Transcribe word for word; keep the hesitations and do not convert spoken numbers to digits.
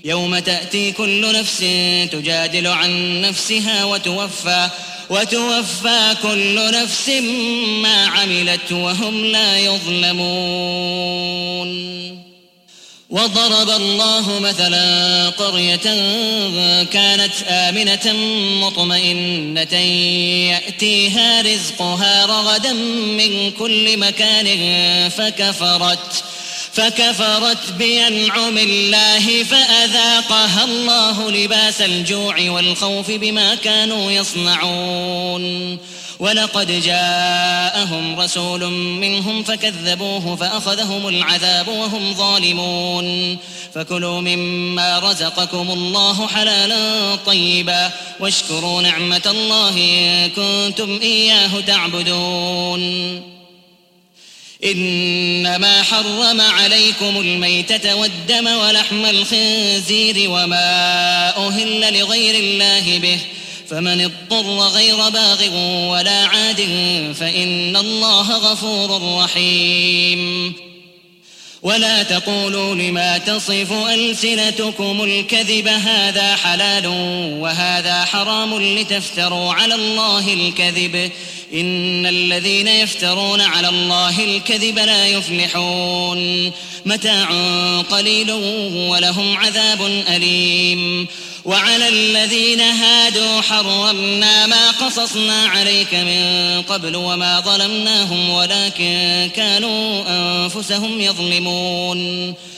يوم تأتي كل نفس تجادل عن نفسها وتوفى وتوفى كل نفس ما عملت وهم لا يظلمون. وضرب الله مثلا قرية كانت آمنة مطمئنة يأتيها رزقها رغدا من كل مكان فكفرت فكفرت بأنعم الله فأذاقها الله لباس الجوع والخوف بما كانوا يصنعون. ولقد جاءهم رسول منهم فكذبوه فأخذهم العذاب وهم ظالمون. فكلوا مما رزقكم الله حلالا طيبا واشكروا نعمة الله إن كنتم إياه تعبدون. إنما حرم عليكم الميتة والدم ولحم الخنزير وما أهل لغير الله به فمن اضطر غير باغ ولا عاد فإن الله غفور رحيم. ولا تقولوا لما تصف ألسنتكم الكذب هذا حلال وهذا حرام لتفتروا على الله الكذب إن الذين يفترون على الله الكذب لا يفلحون. متاع قليل ولهم عذاب أليم. وعلى الذين هادوا حرمنا ما قصصنا عليك من قبل وما ظلمناهم ولكن كانوا أنفسهم يظلمون.